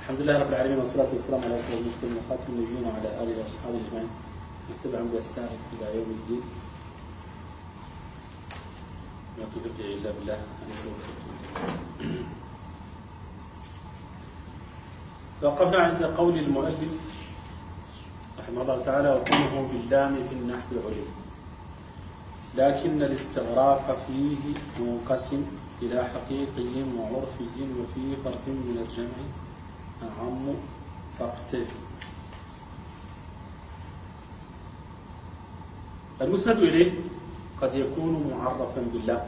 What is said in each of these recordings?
الحمد لله رب العالمين والصلاة والسلام على أشرف المرسلين وخاتم النبيين وعلى آله وأصحابه أجمعين نتبعهم بإحسان إلى يوم الدين. ما توفيق إلا بالله. وقفنا عند قول المؤلف رحمه الله تعالى: وكونه باللام في النحو علم، لكن الاستغراق فيه منقسم إلى حقيقي وعرفي وفي فرد من الجمع أعم فاقتل. المسند إليه قد يكون معرفا بالله،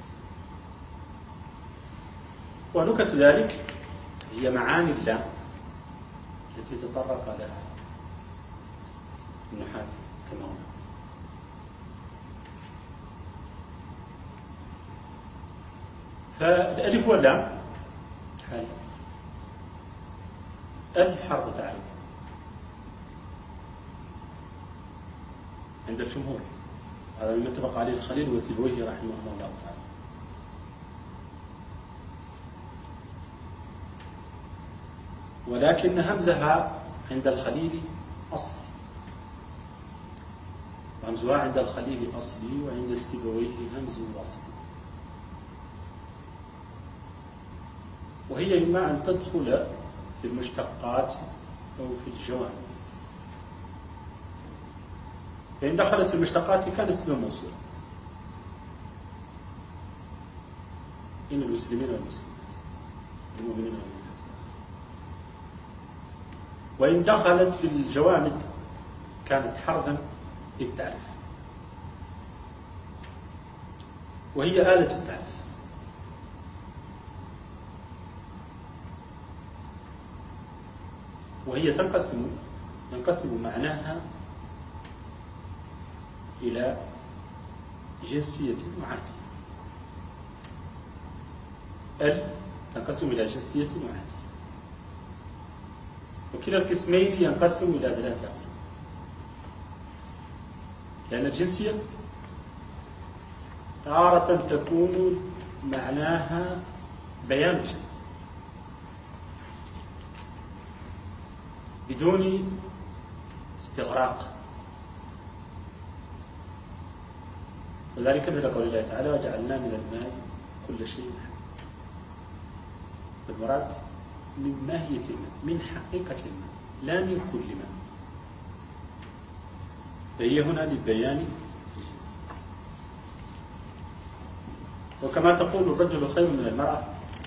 ونكت ذلك هي معاني الله التي تطرق لها النحاة كما هنا. فالألف واللام حال الحرف تعريف عند الجمهور، هذا مما اتفق عليه الخليل وسيبويه رحمه الله تعالى. ولكن همزها عند الخليل أصل، وهمزها عند الخليل أصلي، وعند السيبويه همز أصلي، وهي إما أن تدخل في المشتقات أو في الجوامز. فإن دخلت في المشتقات كانت اسم موصول، إن المسلمين والمسلمات المؤمنين والمؤمنات. وإن دخلت في الجوامد كانت حرفا للتعريف، وهي آلة التعريف. وهي ينقسم معناها إلى جنسية وعادية. تنقسم إلى جنسية وعادية، وكلا القسمين ينقسم إلى 3 أقسام. لأن الجنسية تارة تكون معناها بيان الجنس بدون استغراق، وذلك مثل قول الله تعالى: وجعلنا من الماء كل شيء حي. المراد من ماهية الماء، من حقيقة الماء، لا من كل ماء، فهي هنا لبيان الجنس. وكما تقول الرجل خير من المرأة،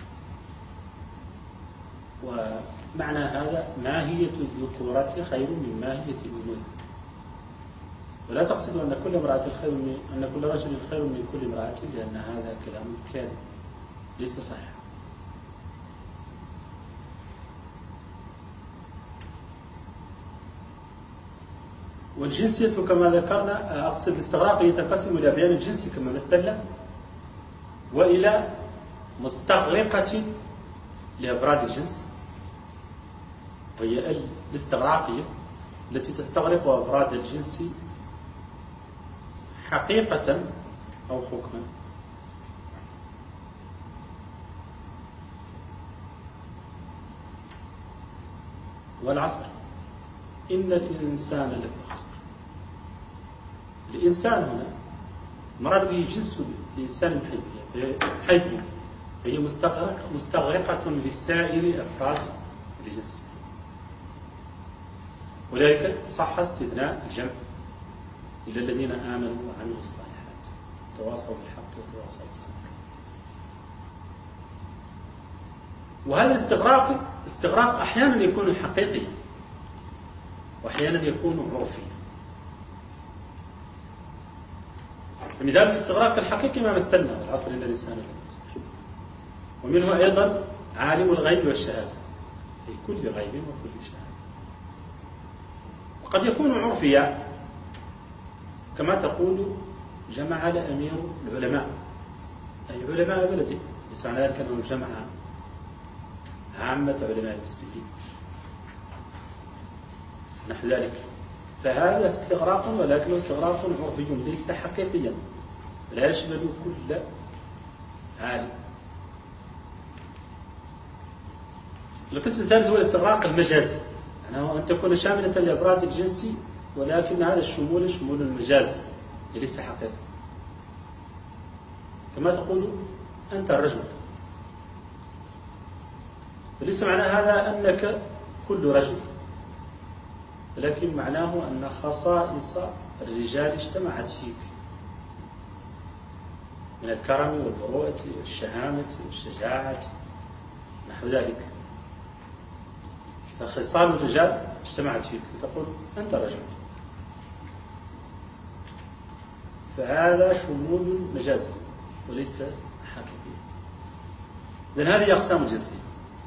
ومعنى هذا ماهية الذكورة خير من ماهية الأنوثة، ولا تقصد أن كل رجل خير من كل امرأة، لأن هذا كلام كاذب ليس صحيح. والجنسية كما ذكرنا، أقصد الاستغراق، يتقسم إلى بيان الجنس كما مثلنا، وإلى مستغرقة لأفراد الجنس، وهي الاستغراقية التي تستغرق أفراد الجنس حقيقة أو حكما. والعصر إن الإنسان لفي خسر. الإنسان هنا مراد به جنس الإنسان من حيث هي مستغرقة لسائر أفراد الجنس، ولذلك صح استثناء الجمع إلا الذين آمنوا وعملوا الصالحات تواصوا بالحق وتواصوا بالصبر. وهذا الاستغراق أحيانا يكون حقيقي وأحيانا يكون عرفي. مثال الاستغراق الحقيقي ما مثلنا: العصر إن الإنسان لفي خسر. ومنه أيضا عالم الغيب والشهادة، أي كل غيب وكل شهادة. وقد يكون عرفيا كما تقول جمع الأمير العلماء، أي علماء بلده، ليس معنى ذلك أنه جمع عامة علماء المسلمين نحو ذلك. فهذا استغراق، ولكنه استغراق عرفي ليس حقيقيا، لا يشمل كل عالم. القسم الثالث هو الاستغراق المجازي، يعني أن تكون شاملة لإبراز الجنسي ولكن هذا الشمول شمول المجازي ليس حقيقي، كما تقول أنت الرجل، وليس معنى هذا أنك كل رجل، ولكن معناه أن خصائص الرجال اجتمعت فيك من الكرم والبروءة والشهامة والشجاعة نحو ذلك، فخصال الرجال اجتمعت فيك فتقول أنت رجل، فهذا شمول مجازي وليس حقيقي. إذن هذه أقسام الجنسية.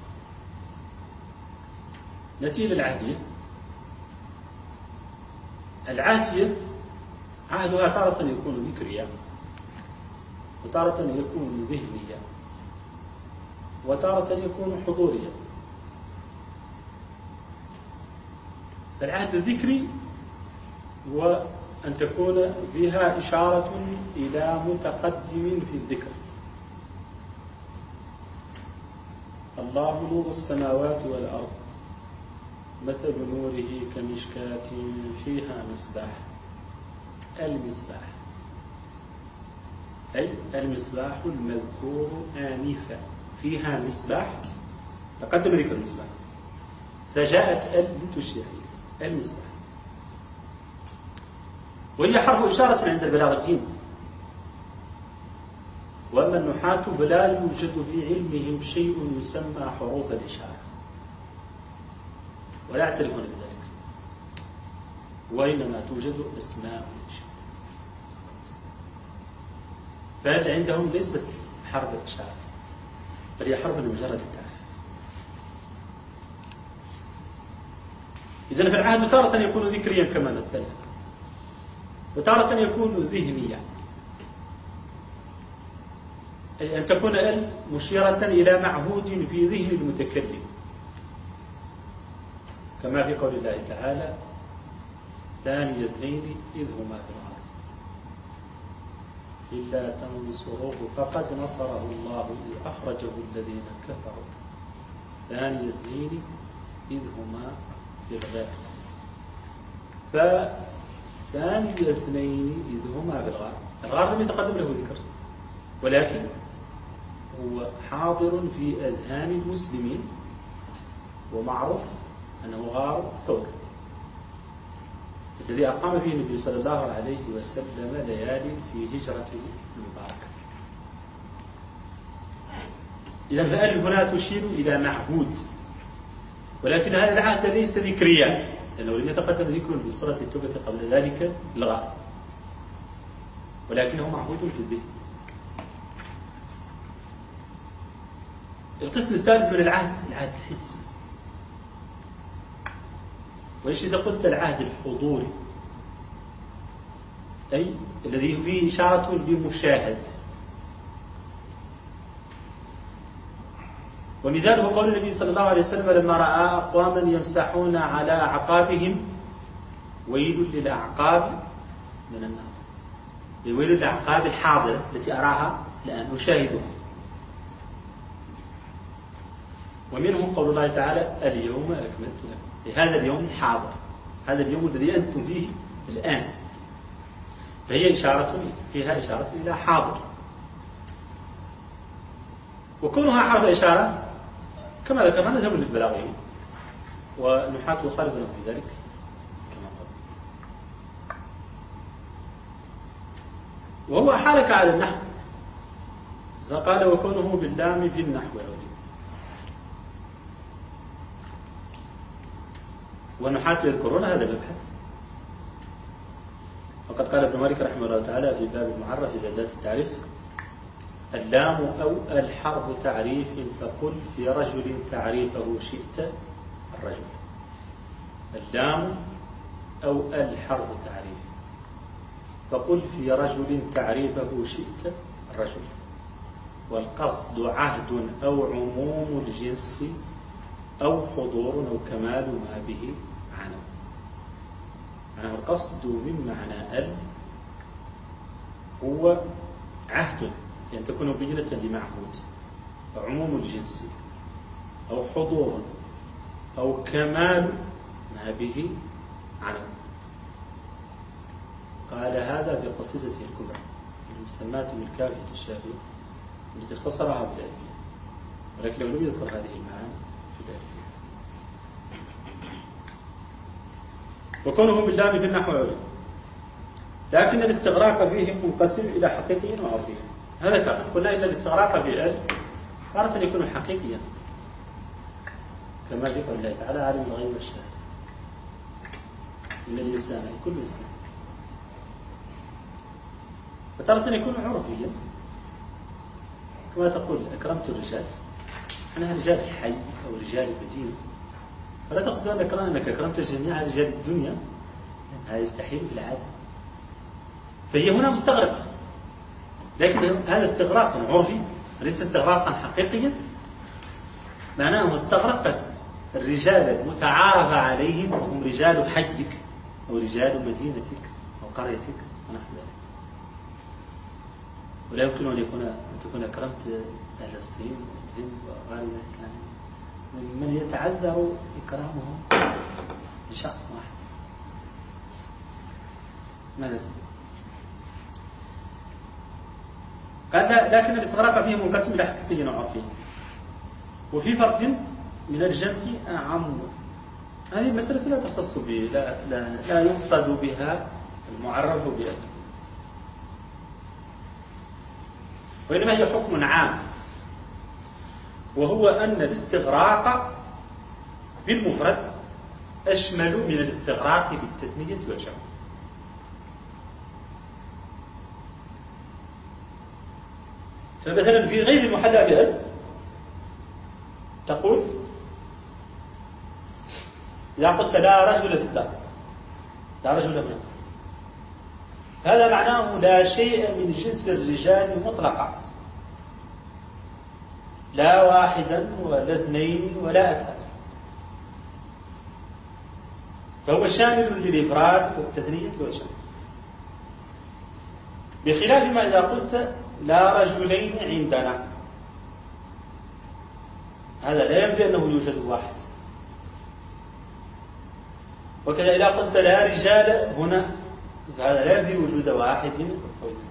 نأتي إلى العهدية. العهدية عهدها تارة يكون ذكريا وتارة يكون ذهنيا وتارة يكون حضوريا. فالعهد الذكري هو أن تكون بها إشارة إلى متقدم في الذكر. الله نور السماوات والأرض مثل نوره كمشكاة فيها مصباح. المصباح أي المصباح المذكور آنفا، فيها مصباح، تقدم ذكر المصباح فجاءت لتشير المصباح، وهي حرف إشارة عند البلاغيين. وأما النحاة فلا يوجد في علمهم شيء يسمى حروف الإشارة ولا يعترفون بذلك، وإنما توجد أسماء الإشارة، فهذا عندهم ليست حرف الإشارة بل هي حرف لمجرد التعريف. إذن فالعهد تارة يكون ذكريا كما مثلنا، وتارة يكون ذهنيا، أي أن تكون مشيرة إلى معهود في ذهن المتكلم، كما في قول الله تعالى ثاني اثنين إذ هما في الغار إلا تنصروه فقد نصره الله إذ أخرجه الذين كفروا ثاني اثنين إذ هما في الغار. فثاني اثنين إذ هما في الغار، الغار لم يتقدم له ذكر ولكن هو حاضر في أذهان المسلمين، ومعروف أنه غار ثور الذي أقام فيه النبي صلى الله عليه وسلم ليالي في هجرته المباركة. إذن فأل هنا تشير إلى معهود، ولكن هذا العهد ليس ذكريا لأنه لم يتقدم ذكر في سورة التوبة قبل ذلك الغار، ولكنه معهود في الذهن. القسم الثالث من العهد الحسي، وإيش إذا قلت العهد الحضوري أي الذي فيه إشارة لمشاهد. ومثاله قول النبي صلى الله عليه وسلم لما رأى أقواما يمسحون على أعقابهم ويل للأعقاب من النار، ويل للأعقاب الحاضرة التي أراها الآن أشاهدها. ومنهم قول الله تعالى اليوم أكملت لكم، هذا اليوم الحاضر، هذا اليوم الذي أنتم فيه الآن، فهي فيها إشارة إلى حاضر. وكونها حرف إشارة كما ذكرنا نذهب للبلاغيين، ونحاة يخالفنا في ذلك كما قال. وهو حالك على النحو، فقال وكونه باللام في النحو عودي. والنحاة يذكرون هذا المبحث، وقد قال ابن مالك رحمه الله تعالى في باب المعرف في أداة التعريف اللام أو الحرف تعريف فقل في رجل تعريفه شئت الرجل. اللام أو الحرف تعريف فقل في رجل تعريفه شئت الرجل. والقصد عهد أو عموم الجنس أو حضور أو كمال ما به معنى. معنى القصد من معنى هو عهد، يعني تكون بينة لمعهود، عموم الجنس أو حضور أو كمال ما به علم. قال هذا في قصيدته الكبرى المسماة بالكافية الشافية التي اختصرها بالألفية، ولكن لم يذكر هذه المعاني في الألفية. وكونه باللام في النحو علم، لكن الاستغراق فيه منقسم إلى حقيقي وعرفي. هذا كان قلنا إن الاستغراق في ال تارة يكون حقيقيا كما في قول الله تعالى عالم الغيب والشهادة إن الإنسان كل إنسان، وتارة يكون عرفيا كما تقول أكرمت الرجال، أنا رجال الحي أو رجال المدينة، فلا تقصد أنك أكرمت جميع رجال الدنيا، هذا يستحيل في العادة. فهي هنا مستغرقة، لكن هذا استغراق عرفي ليس استغراقا حقيقيا. معناه استغرقت الرجال المتعارف عليهم وهم رجال حجك أو رجال مدينتك أو قريتك ونحو ذلك. ولا يمكن أن تكون أكرمت أهل الصين والهند وغير ذلك، يعني من يتعذر إكرامهم لشخص واحد. ماذا؟ قال لكن الاستغراق فيه منقسم إلى حقيقي وعرفي، وفي فرد من الجمع أعم. هذه المسألة لا تختص به، لا يقصد بها المعرف بها، وإنما هي حكم عام، وهو أن الاستغراق بالمفرد أشمل من الاستغراق بالتثنية والجمع. فمثلا في غير المحلى بها تقول إذا قلت لا رجل في الدار، لا رجل في الدار، هذا معناه لا شيء من جنس الرجال مطلقا، لا واحدا ولا اثنين ولا أكثر، فهو شامل للإفراد والتثنية والجمع، بخلاف ما إذا قلت لا رجلين عندنا، هذا لا ينفي أنه يوجد واحد. وكذا إذا قلت لا رجال هنا، فهذا لا ينفي وجود واحد أو اثنين.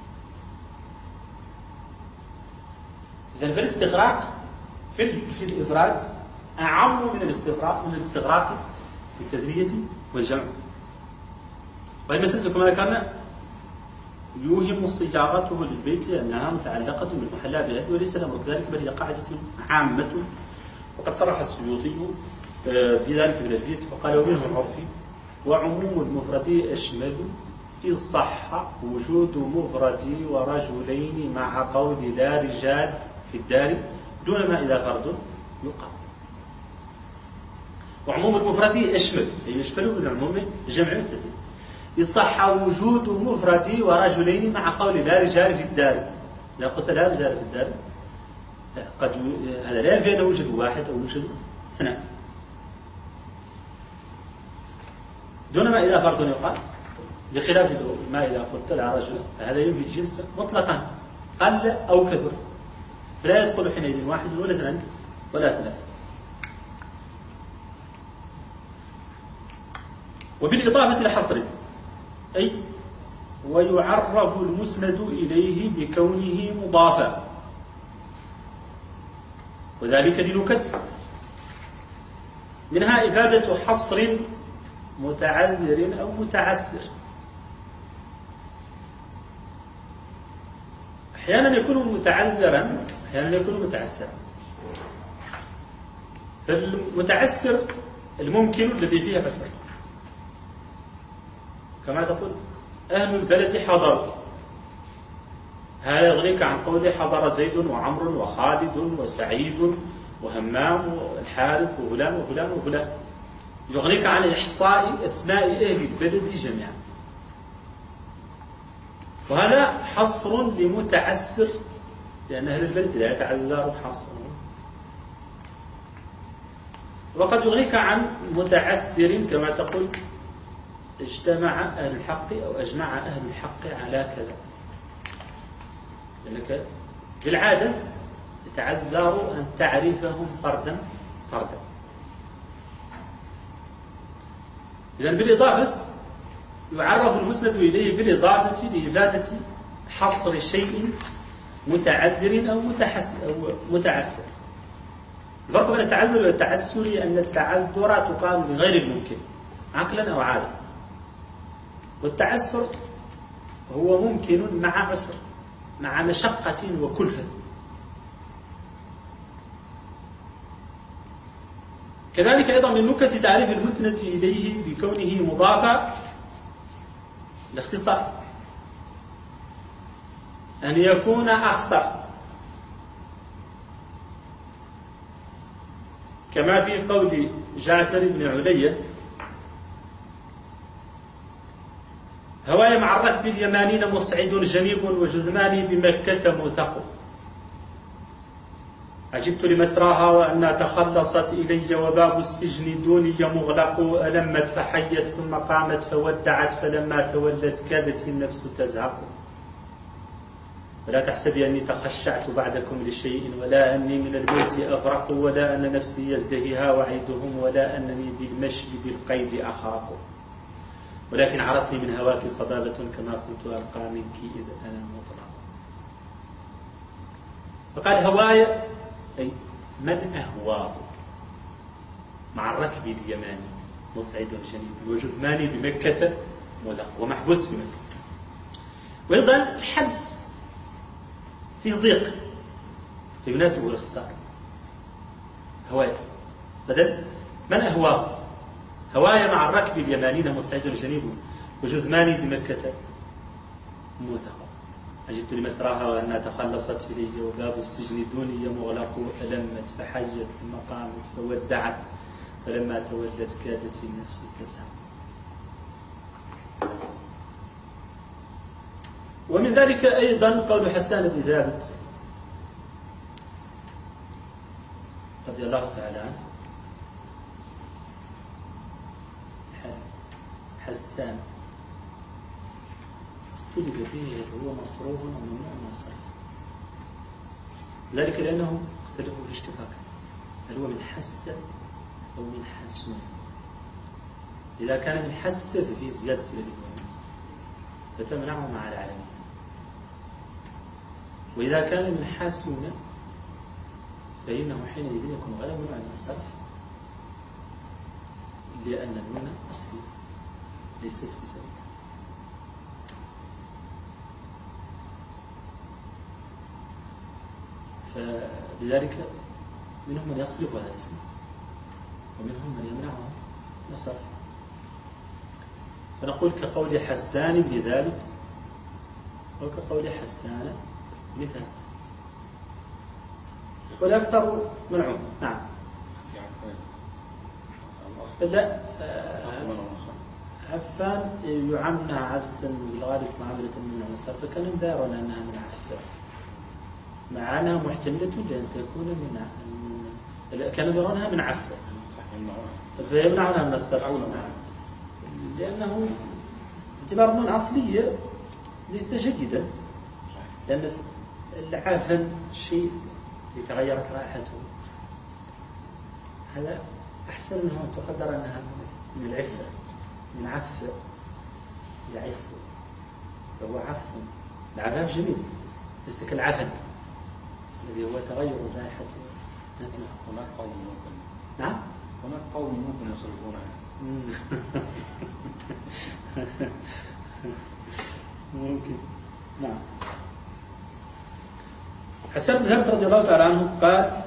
إذن فالاستغراق في الإفراد أعم من الاستغراق في التثنية والجمع. وهي مسألة كما ذكرنا يوهم صياغته للبيت أنها متعلقة بالمحلى بها، وليس الأمر كذلك، بل هي قاعدة عامة. وقد صرح السيوطي في ذلك بالألفية فقال ومنه عرفي وعموم المفرد أشمل إذ صح وجود مفرد ورجلين مع قول لا رجال في الدار دون ما إذا فرد يقام. وعموم المفرد أشمل أي يشمل من عموم الجمع والتثنية. إذ صح وجود مفرد ورجلين مع قول لا رجال في الدار. إذا قلت لا رجال في الدار قد هذا لا ينفي أنه يوجد واحد أو يوجد اثنان دون ما إذا فرد يقام، بخلاف ما إذا قلت لا رجل، فهذا ينفي الجنس مطلقا قل أو كثر، فلا يدخل حينئذ واحد ولا اثنان ولا ثلاثة. وبالإضافة لحصر أي ويعرف المسند إليه بكونه مضافا، وذلك لنكت منها إفادة حصر متعذر أو متعسر. أحيانا يكون متعذرا، أحيانا يكون متعسرا. فالمتعسر الممكن الذي فيه بسر، كما تقول أهل البلد حضروا، هذا يغنيك عن قوله حضر زيد وعمر وخالد وسعيد وهمام والحارث وفلان وفلان وفلان، يغنيك عن إحصاء أسماء أهل البلد جميعا. وهذا حصر لمتعسر، لأن أهل البلد لا يتعذر حصرهم. وقد يغنيك عن متعسر كما تقول اجتمع أهل الحق أو أجمع أهل الحق على كذا، لأنك بالعادة يتعذر أن تعرفهم فردا فردا. إذن بالإضافة يعرف المسند إليه بالإضافة لإفادة حصر شيء متعذر أو متعسر. الفرق بين التعذر والتعسر أن التعذر تقام بغير الممكن عقلا أو عادا، والتعسر هو ممكن مع عسر، مع مشقة وكلفة. كذلك أيضا من نكت تعريف المسند إليه بكونه مضافا الاختصار، أن يكون أخصر، كما في قول جعفر بن علية: هواي مع الركب اليمانين مصعد جنيب وجذماني بمكة موثق، عجبت لمسراها وأنها تخلصت إلي وباب السجن دوني مغلق، ألمت فحيت ثم قامت فودعت فلما تولت كادت النفس تزهق، ولا تحسبي أني تخشعت بعدكم لشيء ولا أني من الموت أفرق ولا أن نفسي يزدهيها وعيدهم ولا أنني بالمشي بالقيد أخرق، ولكن عرتني من هواك صبابة كما كنت ألقى منك إذ أنا مطلق. فقال هواي أي من أهواه مع الركب اليماني مصعد الجنيب وجثماني بمكة مذق ومحبوس بمكة. وأيضا الحبس فيه ضيق فيناسبه الاختصار. هواي بدل من أهواه، هواي مع الركب اليمانين مصعد الجنيب وجثماني بمكة موثق، عجبت لمسراها وأنها تخلصت إلي وباب السجن دوني مغلق، ألمت فحيت ثم قامت فودعت فلما تولت كادت النفس تزهق. ومن ذلك أيضا قول حسان بن ثابت رضي الله تعالى عنه: حسان اختلف فيه هل هو مصروف أو ممنوع من الصرف، ذلك لأنهم اختلفوا في اشتقاقه، هل هو من حس أو من حسون. إذا كان من حس ففيه زيادة الإبهام فتمنعه مع العالمين، وإذا كان من حسون فإنه حينئذ يكون غير ممنوع من الصرف، لأن النون أصلي ليست في زيادة. فلذلك منهم من يصرف هذا الاسم ومنهم من يمنعه من الصرف. فنقول كقول حسان بن ثابت وكقول حسان بن ثابت، والأكثر منعه. نعم. لا، عفان يعملها عادة بالغالب معاملة من الصرف، فكانوا دارون أنها من عفان مع أنها محتملة لأن تكون من كانوا يرونها من عفان فيمنعونها من الصرف، لأنه اعتبار النون أصلية ليس جيدا، لأن العفن شيء تغيرت رائحته، هذا أحسن منه أن تقدر أنها من العفة، من عف يعف، فهو عف. العفاف جميل ليس كالعفن الذي هو تغير رائحة نتنه. هناك قوم ممكن. نعم. هناك قوم ممكن يصرفونها. ممكن. نعم. حسان بن ثابت رضي الله تعالى عنه قال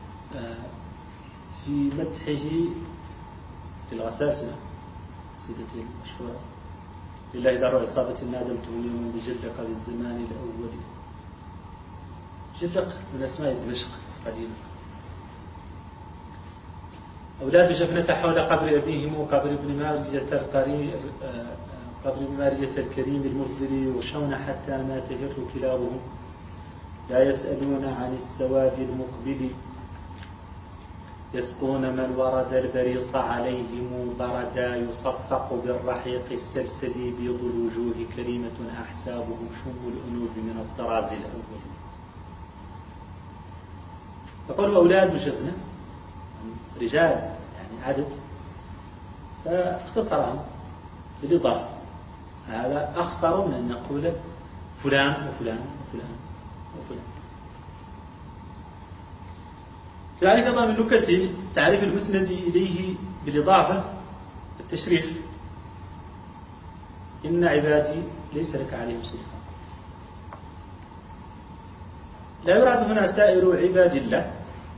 في مدحه للغساسنة سيدتي المشهورة: لله دار إصابة نادمتهم يوما بجلق بالزمان الأول. جلق من أسماء دمشق قديما. أولاد جفنة حول قبر أبيهم وقبر ابن مارجة الكريم المبدري يغشون حتى ما تهر كلابهم، لا يسألون عن السواد المقبل، يسقون من ورد البريص عليهم بردا، يصفق بالرحيق السلسل بيض الوجوه كريمة أحسابهم شم الأنوف من الطراز الأول. يقول أولاد وجبنة رجال يعني عدد، فاختصرهم بالإضافة. هذا أخصر من أن نقول فلان وفلان وفلان وفلان. كذلك أيضا من نكت تعريف المسند إليه بالإضافة التشريف: إن عبادي ليس لك عليهم سلطان. لا يراد هنا سائر عباد الله،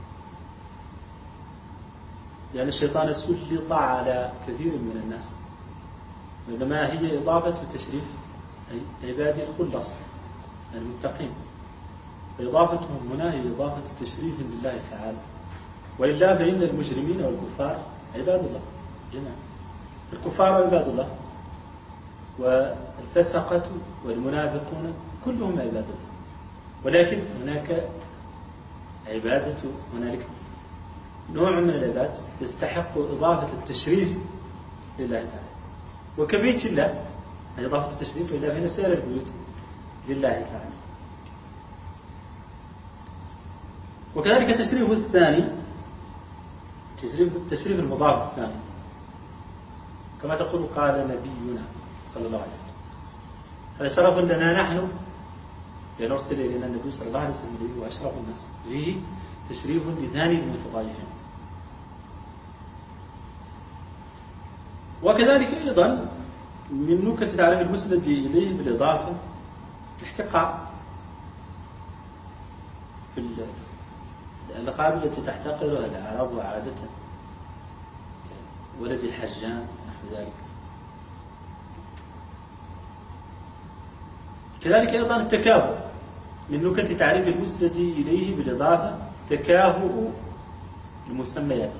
لأن الشيطان سلط على كثير من الناس، وإنما هي إضافة تشريف عبادي الخلص المتقين، فإضافتهم هنا هي إضافة تشريف لله تعالى. وإلا فإن المجرمين والكفار عباد الله جميعا، الكفار عباد الله، والفسقة والمنافقون كلهم عباد الله، ولكن هناك هنالك نوع من العباد يستحق إضافة التشريف لله تعالى، وكبيت الله إضافة التشريف، وإلا فإن سائر البيوت لله تعالى. وكذلك التشريف الثاني التشريف المضاف الثاني، كما تقول قال نبينا صلى الله عليه وسلم، هذا شرف لنا نحن لنرسل إلينا النبي صلى الله عليه وسلم وأشرف الناس، فيه تشريف لثاني المتضايفين. وكذلك أيضا من نكت تعريف المسند إليه بالإضافة الاحتقار، في الألقاب التي تحتقرها العرب عادة، ولد الحجان نحو ذلك. كذلك أيضا التكافؤ، من نكت تعريف المسند إليه بالإضافة تكافؤ المسميات،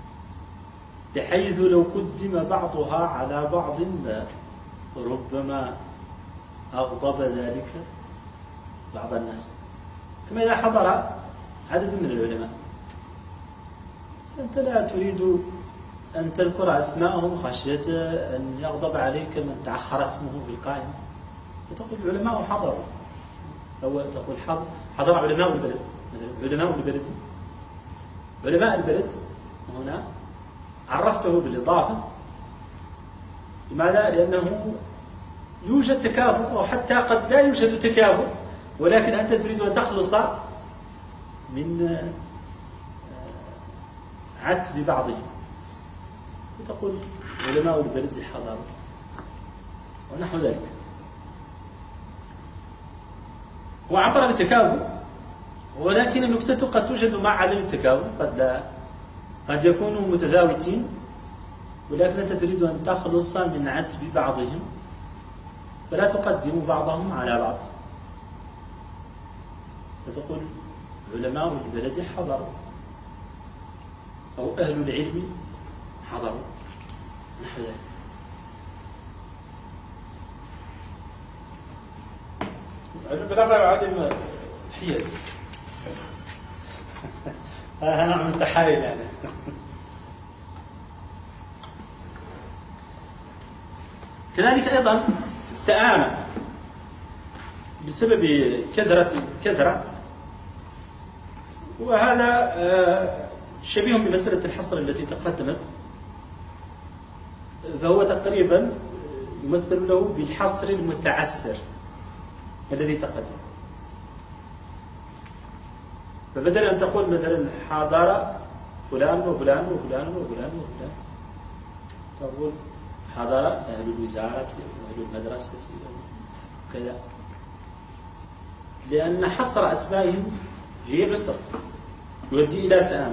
بحيث لو قدم بعضها على بعض ربما أغضب ذلك بعض الناس، كما إذا حضر عدد من العلماء فأنت لا تريد أن تذكر أسماءهم خشية أن يغضب عليك من تأخر اسمه في القائمة، فتقول العلماء حضروا، أو تقول حضر علماء البلد. علماء البلد هنا عرفته بالإضافة، لماذا؟ لأنه يوجد تكافؤ، أو حتى قد لا يوجد تكافؤ، ولكن أنت تريد أن تخلص من عتب بعضهم، وتقول علماء البلد حضروا ونحو ذلك. هو عبر بالتكافؤ، ولكن النكتة قد توجد مع عدم التكافؤ، قد يكونوا متفاوتين، ولكن أنت تريد أن تخلص من عتب بعضهم، فلا تقدم بعضهم على بعض، فتقول علماء البلد حضروا، أو أهل العلم حضروا نحو ذلك. بلغ عدم حيل هذا نوع من التحايل يعني. كذلك أيضا السآمة بسبب كثرة، وهذا شبيه بمسألة الحصر التي تقدمت، فهو تقريبا يمثل له بالحصر المتعسر الذي تقدم. فبدل أن تقول مثلا حضر فلان وفلان وفلان وفلان وفلان، تقول حضر أهل الوزارة وأهل المدرسة وكذا، لأن حصر أسمائهم فيه عسر يؤدي إلى سآمة،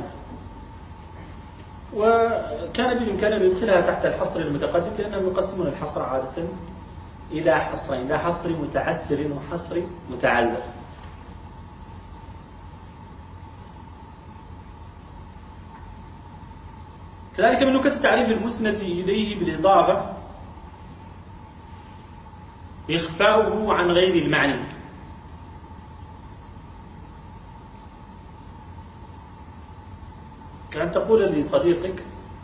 وكان بالإمكان أن يدخلها تحت الحصر المتقدم، لأنهم يقسمون الحصر عادة إلى حصرين: إلى حصر متعسر وحصر متعذر. كذلك من نكت تعريف المسند إليه بالإضافة إخفاؤه عن غير المعني، كأن تقول لصديقك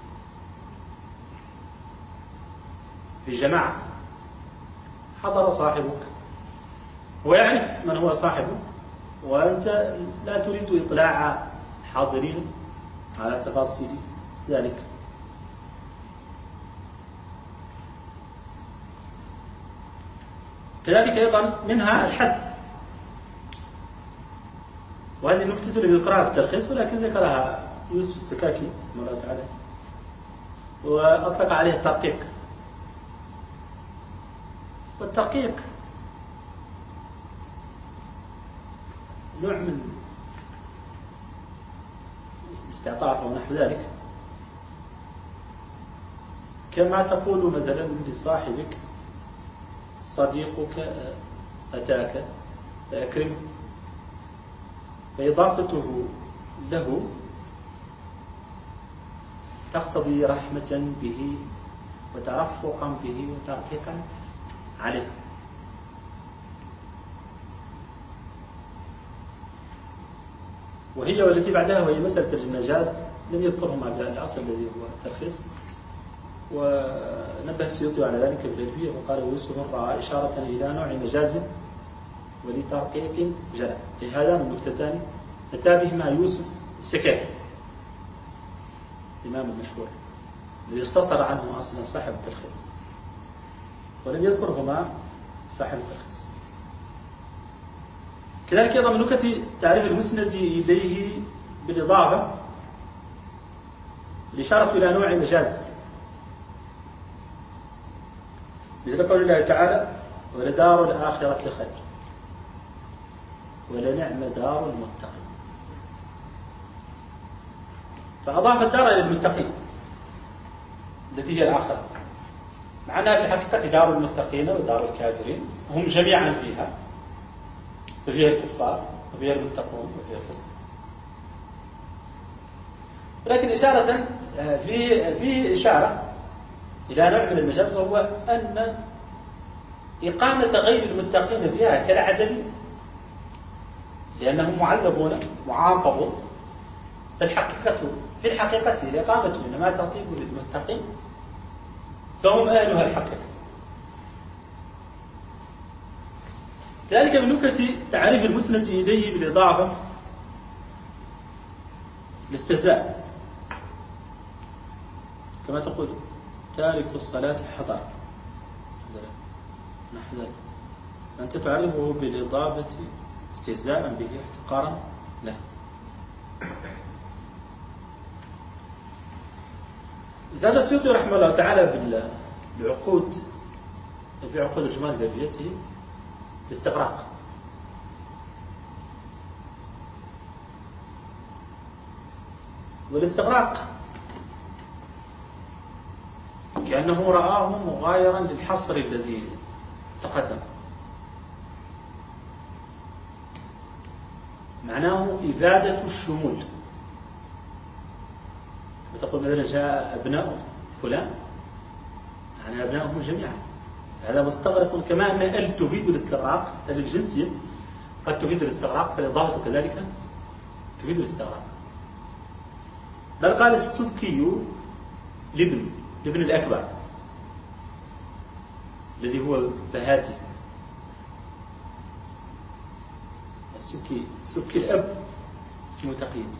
في جماعة حضر صاحبك ويعرف من هو صاحبك، وأنت لا تريد إطلاع حاضرين على تفاصيل ذلك. كذلك أيضا منها الحث، وهذه النكتة اللي ذكرها في التلخيص ولكن ذكرها يوسف السكاكي رحمه الله تعالى، وأطلق عليه الترقيق. والترقيق نوع من الاستعطاف أو نحو ذلك، كما تقول مثلا لصاحبك صديقك أتاك فأكرمه، فإضافته له تقتضي رحمة به وترفقا به وترقيقا عليه. وهي والتي بعدها وهي مسألة المجاز لم يذكرهما بالأصل الذي هو الترخيص، ونبه السيوطي على ذلك في الألفية وقال يوسف رأى إشارة إلى نوع مجاز ولترقيق جلى. هذان النكتتان أتى بهما يوسف السكاكي الإمام المشهور الذي اختصر عنه أصلا صاحب التلخيص، ولم يذكرهما صاحب التلخيص. كذلك أيضا من نكت تعريف المسند إليه بالإضافة الإشارة إلى نوع مجاز، مثل قول الله تعالى ولدار الآخرة خير ولنعم دار المتقين، فأضاف الدار إلى المتقين التي هي الآخرة، مع أنها بالحقيقة دار المتقين ودار الكافرين هم جميعا فيها، ففيها الكفار وفيها المتقون وفيها الفسق. ولكن إشارة في إشارة إلى نوع من المجاز، وهو أن إقامة غير المتقين فيها كالعدم، لأنهم معذبون معاقبون. في الحقيقة الإقامة إنما تطيب للمتقين فهم أهلها الحقيقة. ذلك من نكت تعريف المسند إليه بالإضافة الاستهزاء، كما تقول تارك الصلاة حضر نحو ذلك، أنت تعرفه بالإضافة استهزاء به احتقارا له. زاد السيوطي رحمه الله تعالى بالعقود في عقود الجمال بأبيته باستغراق، والاستغراق كأنه رآه مغايرا للحصر الذي تقدم، معناه إفادة الشمول. وتقول مثلا جاء أبناء فلان، يعني أبناءهم جميعا، هذا مستغرق، كما أن ال تفيد الاستغراق، ال الجنسية قد تفيد الاستغراق، فالإضافة كذلك تفيد الاستغراق. بل قال السبكي لابن الأكبر الذي هو بهاتي، السبكي الأب اسمه تقييد،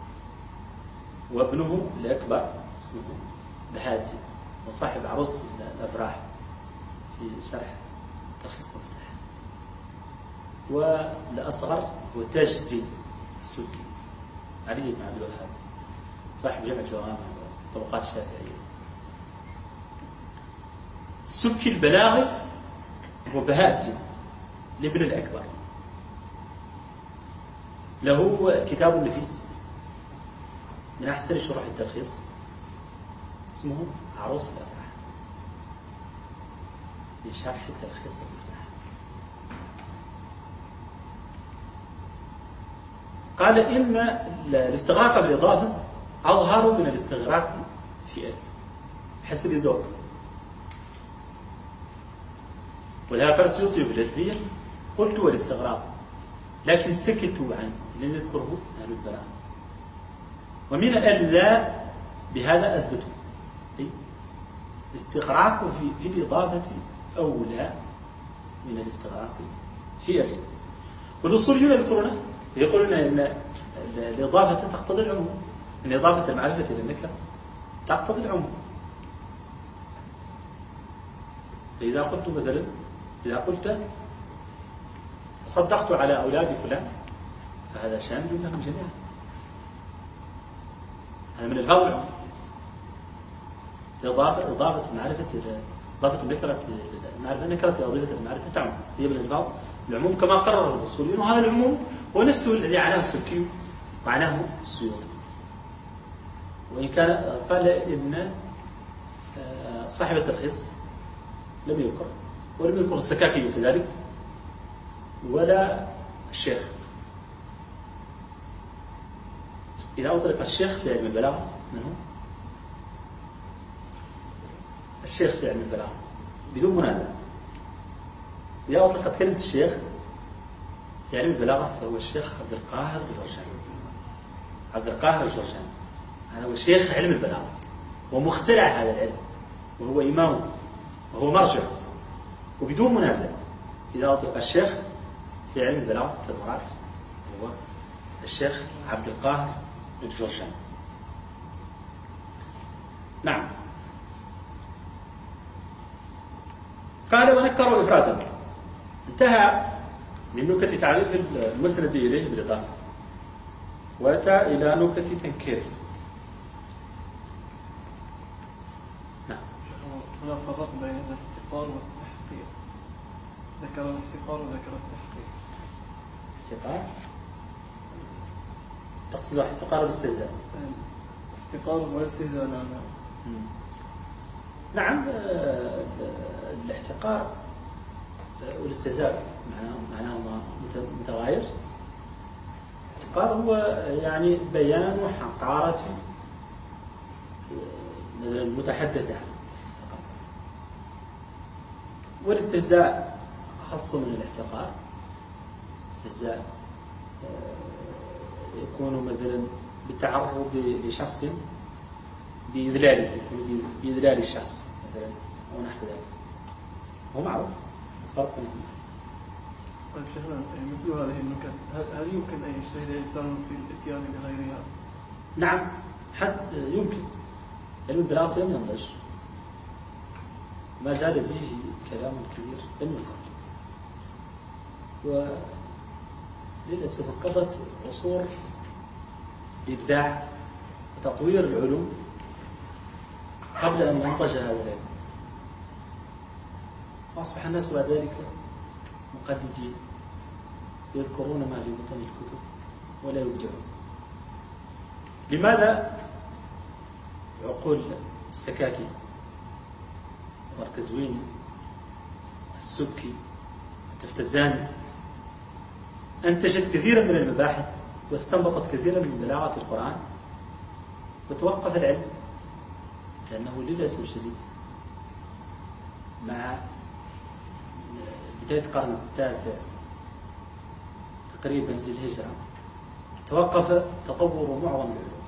وابنه الأكبر اسمه بهاتي، وصاحب عروس الأفراح في شرح تلخيص المفتاح. والأصغر هو تاج الدين السبكي علي بن عبد الوهاب صاحب جمع الجوامع وطبقات الشافعية. السبكي البلاغي هو بهاتي لابن الأكبر، له كتاب نفيس من أحسن شروح التلخيص اسمه عروس الأفراح في شرح تلخيص المفتاح. قال إن الاستغراق بالإضافة أظهر من الاستغراق في آل حسب الذوق، ولها قال السيوطي في الألفية قلت والاستغراق لكن سكتوا عنه لم يذكره أهل البلاغة، ومن أهل بهذا أثبتوا الاستغراق في الإضافة أولى من الاستغراق في أهل. والأصوليون يذكرونه يقولون أن الإضافة تقتضي العموم، إن إضافة المعرفة إلى النكرة تقتضي العموم. فإذا قلت مثلا، إذا قلت صدقت على أولاد فلان فهذا شامل لهم جميعا، هذا من الفاظ العموم. إضافة المعرفة إلى إضافة النكرة المعرفة، النكرة إضافة المعرفة تعم، هي من الفاظ العموم كما قرر الأصوليون، وهذا العموم هو نفسه الذي عناه السبكي وعناه السيوطي. وإن كان قال إن صاحب التلخيص لم يذكر، ولم يذكر السكاكي كذلك ولا الشيخ. إذا أطلق الشيخ في علم البلاغة، من هو؟ الشيخ في علم البلاغة بدون منازع. إذا أطلقت كلمة الشيخ في علم البلاغة فهو الشيخ عبد القاهر الجرجاني. عبد القاهر الجرجاني هذا هو شيخ علم البلاغة، ومخترع هذا العلم، وهو إمامه، وهو مرجع، وبدون منازع. إذا أطلق الشيخ في علم البلاغة فالمراد هو الشيخ عبد القاهر الجرجاني. نعم. قال ونكروا إفرادا، انتهى من نكت تعريف المسند إليه بالإضافة، وأتى إلى نكت تنكيره. نعم. هنا فرق بين الاحتقار والتحقير، ذكر الاحتقار وذكر التحقير. احتقار تقصد احتقار الاستهزاء؟ احتقار والاستهزاء. نعم. الاحتقار والاستهزاء معناهما متغاير. الاحتقار هو يعني بيان حقارة المتحدث عنه فقط، والاستهزاء أخص من الاحتقار. الاستهزاء يكون مثلا بالتعرض لشخص بإذلال الشخص مثلا أو نحو ذلك، هو معروف الفرق بينهم. طيب شيخنا، مثل هذه النكت هل يمكن أن يجتهد الإنسان في الإتيان بغيرها؟ نعم، حد يمكن. علم البلاغة لم ينضج، ما زال فيه كلام كبير لم يقل، وللأسف انقضت عصور الإبداع وتطوير العلوم قبل أن ينضج هذا العلم، وأصبح الناس بعد ذلك مقلدين يذكرون ما في بطون الكتب ولا يبدعون. لماذا عقول السكاكي والمركزويني السبكي التفتزاني أنتجت كثيرا من المباحث واستنبطت كثيرا من بلاغة القرآن، وتوقف العلم لأنه للأسف الشديد مع بداية القرن التاسع تقريبا للهجرة توقف تطور معظم العلوم،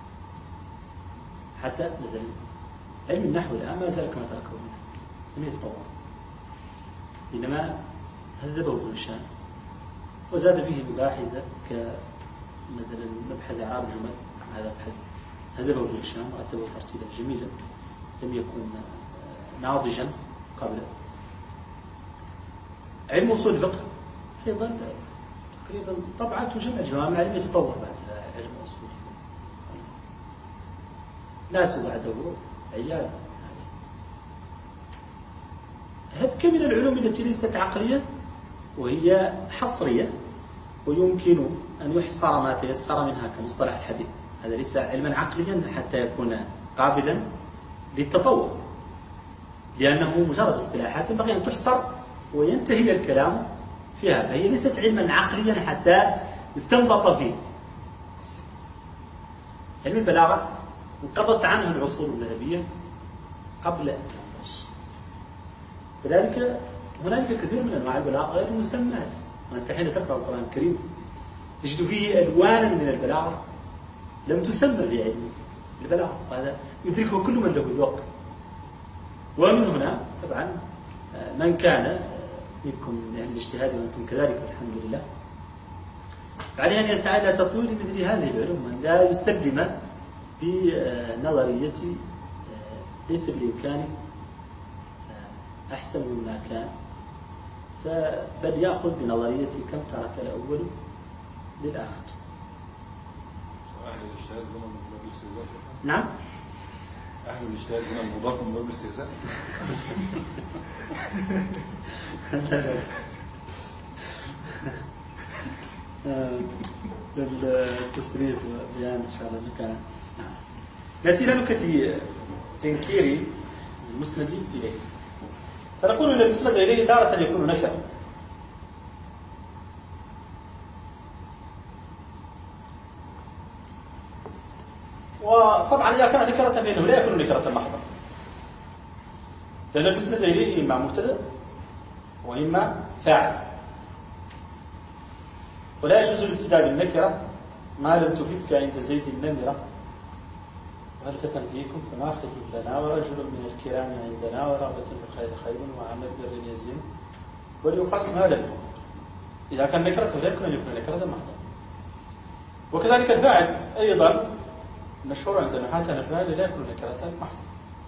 حتى مثلا علم النحو الآن ما زال كما تركه لم يتطور، إنما هذبه ابن هشام وزاد فيه مباحث كمثلا مبحث إعراب الجمل، هذا بحث هذبه ابن هشام ورتبه ترتيبا جميلا لم يكن ناضجا قبل. علم أصول الفقه أيضا تقريبا طبعته جمع لم يتطور بعد علم أصول الفقه، ناس بعده عيال. هبك من العلوم التي ليست عقلية وهي حصرية، ويمكن أن يحصر ما تيسر منها كمصطلح الحديث، هذا ليس علما عقليا حتى يكون قابلا للتطور، لأنه مجرد اصطلاحات ينبغي أن تحصر وينتهي الكلام فيها، فهي ليست علما عقليا حتى استنبط فيه. علم البلاغة انقضت عنه العصور الذهبية قبل أن ينضج، لذلك هناك كثير من أنواع البلاغة غير مسمات، وأنت حين تقرأ القرآن الكريم تجد فيه ألوانا من البلاغة لم تسمى في علم البلاغة، وهذا يدركه كل من له الوقت. ومن هنا طبعا من كان منكم من أهل الاجتهاد وأنتم كذلك الحمد لله عليه أن يسعى إلى تطوير مثل هذه العلوم، أن لا يسلم بنظرية ليس بالإمكان أحسن مما كان، بل يأخذ بنظرية كم ترك الأول للآخر. أهل الاجتهاد هنا من باب الاستهزاء. نعم. أهل الاجتهاد هنا المضاف من باب الاستهزاء. للتسريب والبيان إن شاء الله مكان. نأتي إلى نكتة تنكير المسند إليه. فنقول إن المسند إليه تارة يكون نكرا، وطبعا إذا كان نكرة فإنه لا يكون نكرة محضة، لأن المسند إليه إما مبتدأ وإما فاعل، ولا يجوز الابتداء بالنكرة ما لم تفيدك عند زيد النمرة، وهل فتن فيكم فما خير لنا ورجل من الكرام عندنا ورغبة بالخير خير وعمل بر يزين، وليقاس ما لم يكن. إذا كان نكرة فلا يمكن أن يكون نكرة محضة. وكذلك الفاعل أيضا مشهور عندنا حتى الفاعل لا يكون نكرة محضة،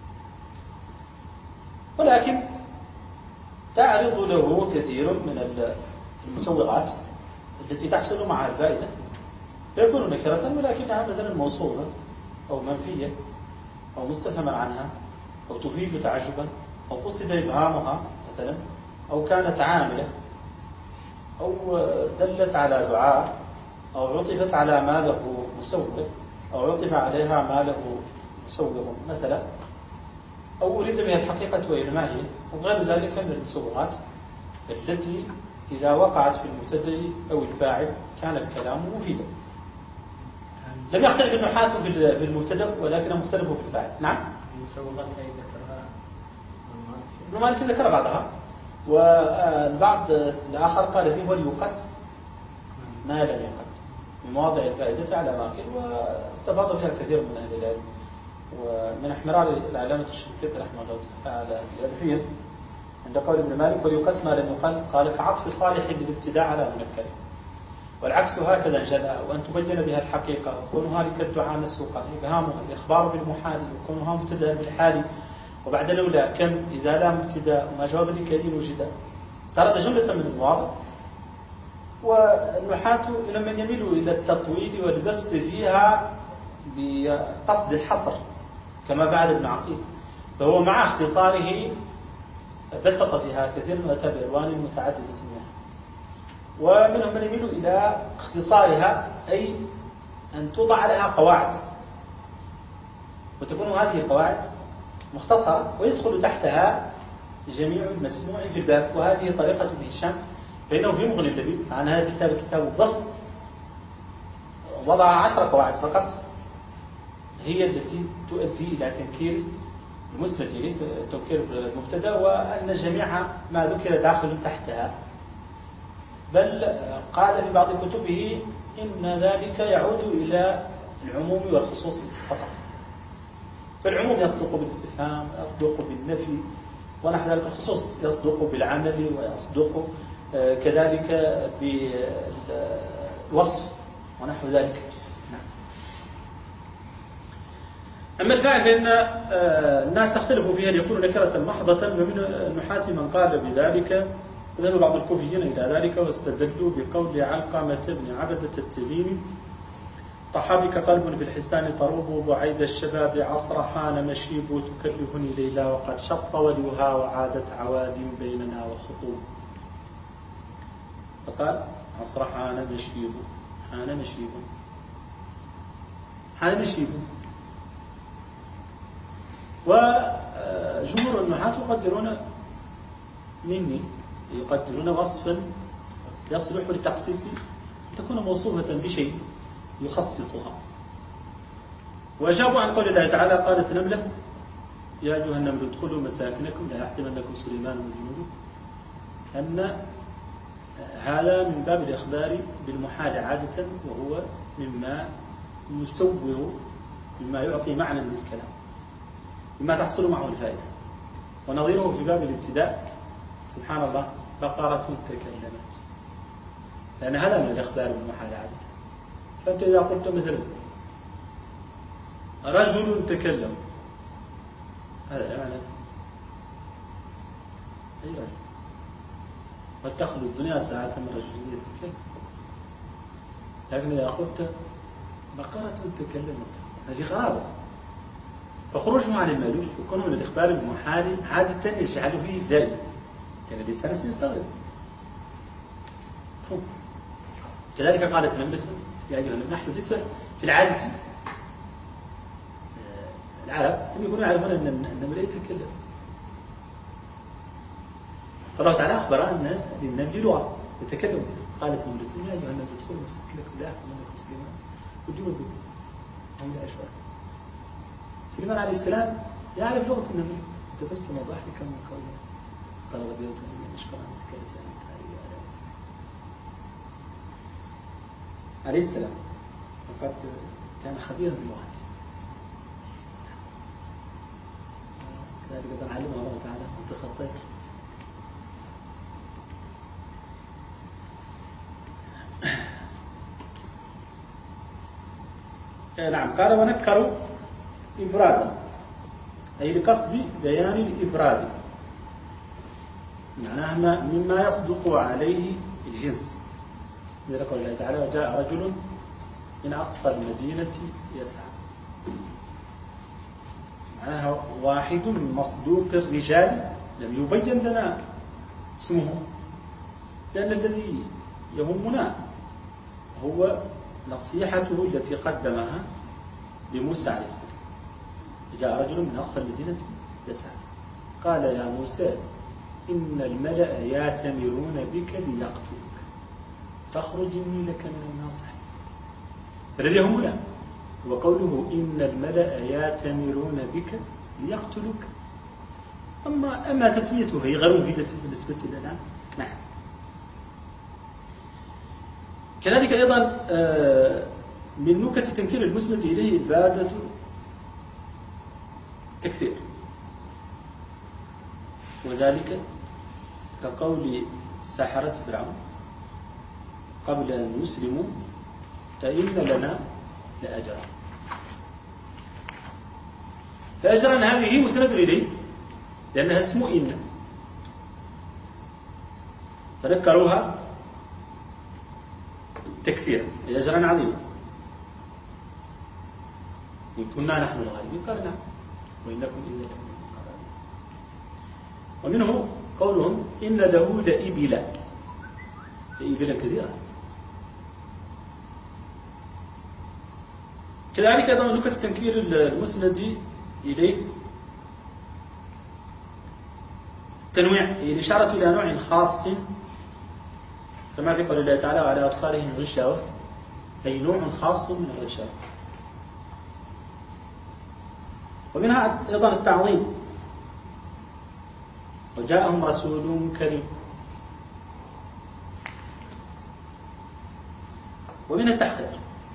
ولكن تعرض له كثير من المسوغات التي تحصل معها الفائدة فيكون نكرة، ولكنها مثلا موصوفة أو منفية أو مستفهما عنها أو تفيد تعجبا أو قصد إبهامها مثلا، أو كانت عاملة أو دلت على دعاء أو عطفت على ما له مسوغ أو عطف عليها ما له مسوغ مثلا، أو أريد بها الحقيقة وإلماهية وغير ذلك من المسوغات التي إذا وقعت في المبتدأ أو الفاعل كان الكلام مفيدا. لم يختلف النحاة في المبتدأ ولكن مختلف في الفاعل. نعم. المسوغات هي ذكرها ابن مالك ذكر بعضها، والبعض الآخر قال فيه وليقص ما لم يقل من مواضع الفائدة على ما قيل، واستفاض فيها الكثير من أهل العلم، ومن احمرار العلامة الشنقيطي رحمه الله تعالى الألفية عند قول ابن مالك وليقص ما لم يقل قال كعطف صالح للابتداء على منكر، والعكس هكذا انجلى، وأن تبين بها الحقيقة وكونها لك الدعاء مسوقا إبهامها الإخبار بالمحال وكونها مبتدأ بالحال وبعد لولا كم إذا لا مبتدأ وما جواب لكين وجدا، صارت جملة من المواضع. والنحاة لما يميلوا إلى التطويل والبسط فيها بقصد الحصر كما فعل ابن عقيل، فهو مع اختصاره بسط فيها كثير وأتى بألوان متعددة منها، ومنهم من يميل إلى اختصارها أي أن توضع لها قواعد وتكون هذه القواعد مختصرة ويدخل تحتها جميع المسموع في الباب، وهذه طريقة ابن هشام، فإنه في مغني اللبيب عن هذا الكتاب كتاب بسط وضع 10 قواعد فقط هي التي تؤدي إلى تنكير المسند إليه، تنكير المبتدأ، وأن جميع ما ذكر داخل تحتها، بل قال في بعض كتبه إن ذلك يعود إلى العموم والخصوص فقط، فالعموم يصدق بالاستفهام يصدق بالنفي ونحو ذلك، الخصوص يصدق بالعمل ويصدق كذلك بالوصف ونحو ذلك. أما الفاعل فإن الناس اختلفوا فيها ليكون نكرة محضة، ومن النحاة من قال بذلك، وذهب بعض الكوفيين إلى ذلك واستدلوا بقول علقمة بن عبدة التميمي طحابك قلب في الحسان طروب بعيد الشباب عصر حان مشيب تكلفني ليلى وقد شط وليها وعادت عواد بيننا وخطوب، فقال عصر حان مشيب حان مشيب حان مشيب. وجمهور النحاة يقدرون وصفا يصلح للتخصيص تكون موصوفة بشيء يخصصها، وأجابوا عن قول الله تعالى قالت نملة يا أيها النمل ادخلوا مساكنكم لا يحطمنكم سليمان وجنوده، أن هذا من باب الإخبار بالمحال عادة، وهو مما يسوغ مما يعطي معنى للكلام مما تحصل معه الفائدة. ونظيره في باب الابتداء سبحان الله بقرة تكلمت، لأن هذا من الإخبار بالمحال عادة. فأنت إذا قلت مثلا رجل تكلم، هذا لا معنى أي رجل. قد تخلو الدنيا ساعة من رجل يتكلم، لكن إذا قلت بقرة تكلمت هذه غرابة. فخروجه عن المألوف وكونه من الإخبار بالمحال عادة يجعل فيه فائدة، كان الإنسان سيستغرب. كذلك قالت نملة يا أيها النحل، ليس في العادة العرب هم يكونوا يعرفون أن النمل يتكلم، فالله تعالى أخبر أن للنمل لغة يتكلم. قالت نملة يا أيها النمل ادخلوا مساكنكم لا يحطمنكم سليمان وجنوده هم لا يشعرون. سليمان عليه السلام يعرف لغة النمل، تبسم ضاحكا من قوله قال رب يوزعني من أشكر أن تكلت عن التاريخ عليه السلام، وقد كان خبيرا باللغات. كذلك قد علمه الله تعالى منطق الطير. نعم. قال ونكروا إفرادا، أي لقصد بيان الإفراد، معناها مما يصدق عليه الجنس. مثل قول الله تعالى وجاء رجل من أقصى المدينة يسعى، معناها واحد من مصدوق الرجال لم يبين لنا اسمه، لأن الذي يهمنا هو نصيحته التي قدمها لموسى عليه السلام. جاء رجل من أقصى المدينة يسعى قال يا موسى إن الملأ يأتمرون بك ليقتلوك فاخرج إني لك من الناصحين. فالذي يهمنا هو قوله إن الملأ يأتمرون بك ليقتلوك، أما تسميته هي غير مفيدة بالنسبة لنا. نعم. كذلك أيضا من نكت تنكير المسند إليه إفادة تكثير، وذلك كقول سحرة فرعون قبل أن يسلموا أئن لنا لأجرا. فأجرا هذه مسند إليه لأنها اسم إن، فذكروها تكثيرا أجرا عظيما. إن كنا نحن الغالبين قال نعم وإنكم إذا لمن القرآن. ومنه قولهم إن له لإبلا كثيرة. كذلك أيضا نكت تنكير المسند إليه تنويع، الإشارة إلى نوع خاص كما في قول الله تعالى وعلى أبصارهم غشاوة، أي نوع خاص من الغشاوة. ومنها أيضا التعظيم وجاءهم رسول كريم. ومنها التحقير،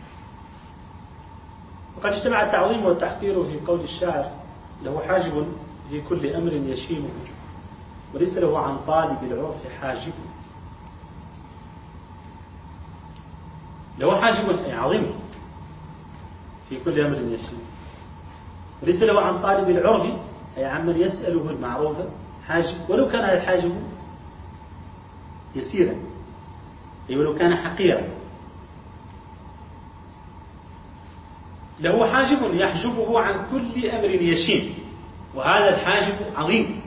وقد اجتمع التعظيم والتحقير في قول الشاعر له حاجب في كل أمر يشينه وليس له عن طالب العرف حاجب. له حاجب أي عظيم في كل أمر يشينه وليس له عن طالب العرف أي عمن يسأله المعروف حاجب، ولو كان هذا الحاجب يسيرا أي ولو كان حقيرا. له حاجب يحجبه عن كل أمر يشين، وهذا الحاجب عظيم.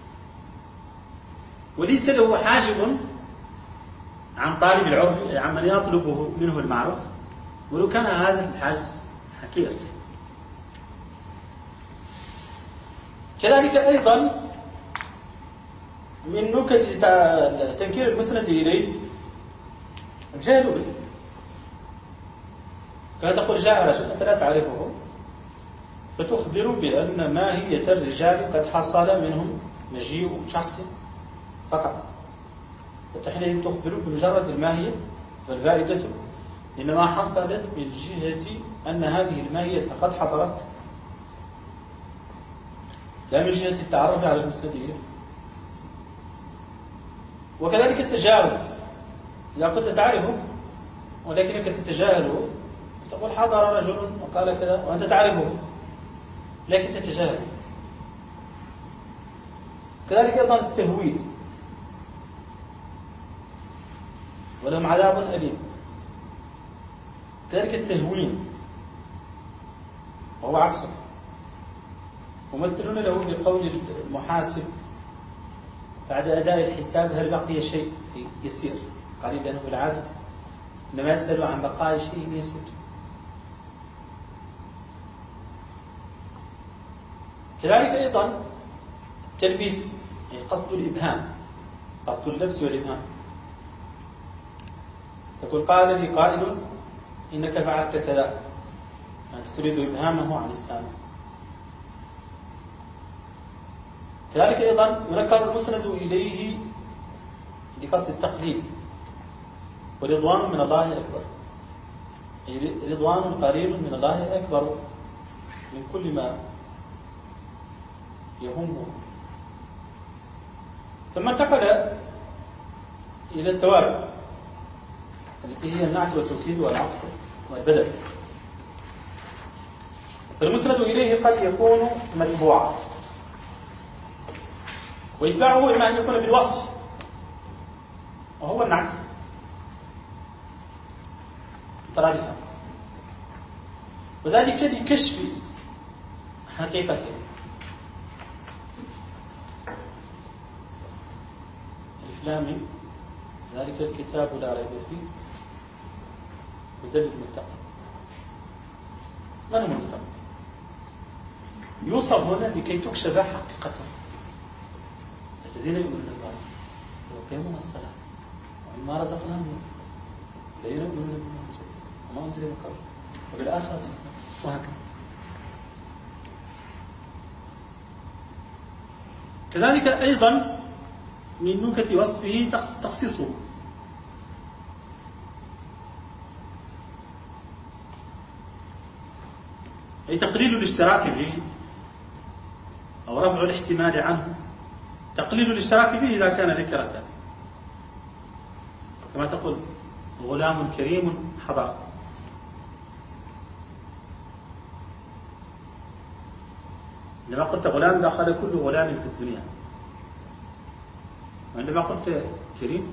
وليس له حاجب عن طالب العرف عمن يطلبه منه المعروف ولو كان هذا الحاجز حقير. كذلك أيضا من نكت تنكير المسند إليه الجهل به. كما تقول جاء رجل أنت لا تعرفه فتخبر بأن ماهية الرجال قد حصل منهم مجيء شخص فقط، فحينئذ تخبر بمجرد الماهية والفائدة إنما حصلت من جهة أن هذه الماهية قد حضرت لا من جهة التعرف على المسند إليه. وكذلك التجاهل، إذا كنت تعرفه ولكنك تتجاهله، تقول حضر رجل وقال كذا وأنت تعرفه لكن تتجاهله. كذلك أيضا التهويل، ولهم عذاب أليم. كذلك التهوين وهو عكسه، ممثلون له بقول المحاسب بعد أداء الحساب هل بقي شيء يسير؟ قليل، لأنه في العادة إنما يسأل عن بقاء شيء يسير. كذلك أيضا التلبيس، يعني قصد الإبهام، قصد اللبس والإبهام. تقول قال لي قائل إنك فعلت كذا، أنت تريد إبهامه عن السامع. كذلك أيضا ينكر المسند إليه لقصد التقليل، ورضوان من الله أكبر، يعني رضوان قريب من الله أكبر من كل ما يهمه. ثم انتقل إلى التوابع التي هي النعت والتوكيد والعطف والبدل. فالمسند إليه قد يكون متبوعا، وإتباعه إما أن يكون بالوصف وهو النعت تراجعا، وذلك لكشف حقيقته. الإسلامي ذلك الكتاب لا ريب فيه هدى للمتقين. من هم المتقين؟ يوصف هنا لكي تكشف حقيقتهم، الذين يؤمنون بالله ويقيمون الصلاة ومما رزقناهم الذين يؤمنون وما أنزل من قبل وبالآخرة وهكذا. كذلك أيضا من نكت وصفه تخصيصه، أي تقليل الاشتراك فيه أو رفع الاحتمال عنه. تقليل الاشتراك فيه إذا كان نكرة، كما تقول غلام كريم حضر، عندما قلت غلام دخل كل غلام في الدنيا، وعندما قلت كريم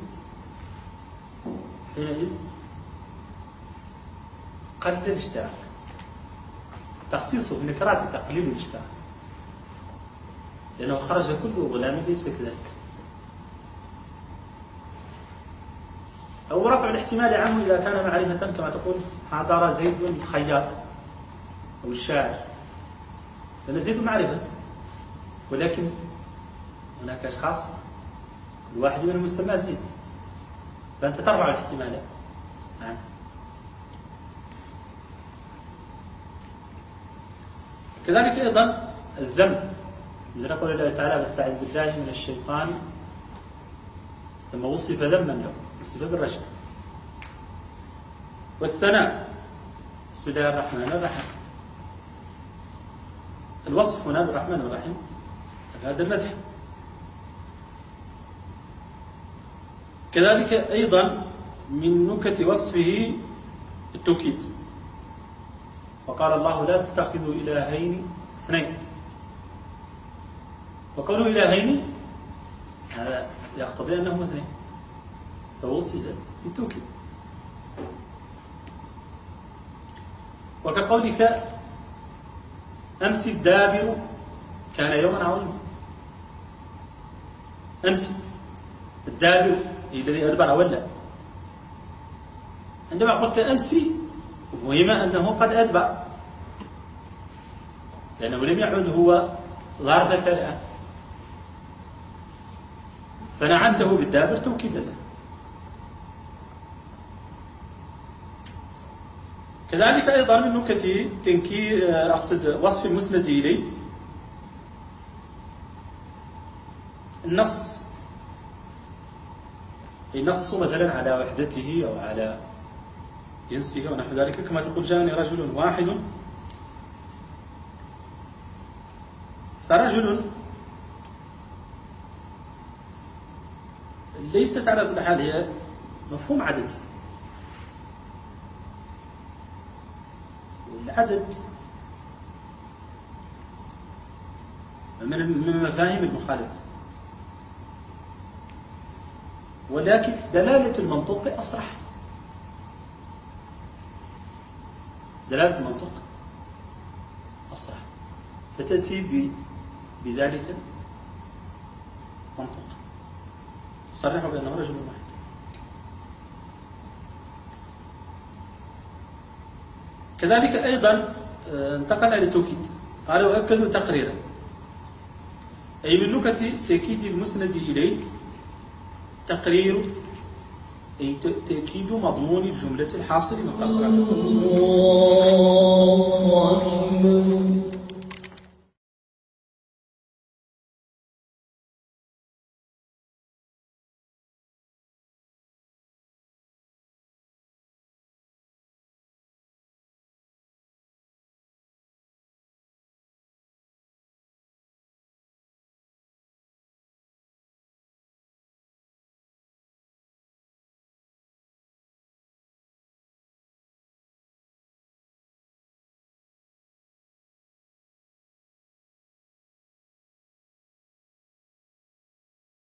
حينئذ قلل الاشتراك. تخصيصه بنكرات تقليل الاشتراك، لأنه خرج كل غلام ليس كذلك. أو رفع الاحتمال عنه إذا كان معرفة، كما تقول حضر زيد الخياط أو الشاعر، لأن زيد معرفة، ولكن هناك أشخاص الواحد منهم يسمى زيد، فأنت ترفع الاحتمال عنه. كذلك أيضا الذم، إذا قال الله تعالى فاستعذ بالله من الشيطان، ثم وصف ذما له، وصف بالرجل. والثناء، بسم الله الرحمن الرحيم، الوصف هنا بالرحمن الرحيم هذا المدح. كذلك أيضا من نكت وصفه التوكيد، وقال الله لا تتخذوا إلهين اثنين، وقالوا إلهين هذا يقتضي أنهم اثنين، فوصف بالتوكيد. وكقولك أمس الدابر كان يوما عظيما. أمس الدابر الذي أدبر ولا، عندما قلت أمسي مهم أنه قد أدبر، لأنه لم يعد هو ظرفك الآن، فنعنته بالدابر توكيدا له. كذلك أيضا من نكت تنكير أقصد وصف المسند إليه النص، ينص مثلا على وحدته أو على جنسه ونحو ذلك، كما تقول جاءني رجل واحد، فرجل ليست على كل حال هي مفهوم عدد، والعدد من مفاهيم المخالفة، ولكن دلالة المنطوق أصرح. دلالة المنطوق أصرح، فتأتي بذلك منطوق تصرح بأنه رجل واحد. كذلك أيضا انتقل إلى التوكيد، قال وأكدوا تقريرا، أي من نكت تأكيد المسند إليه تقرير، أي تأكيد مضمون الجملة الحاصل من قصر.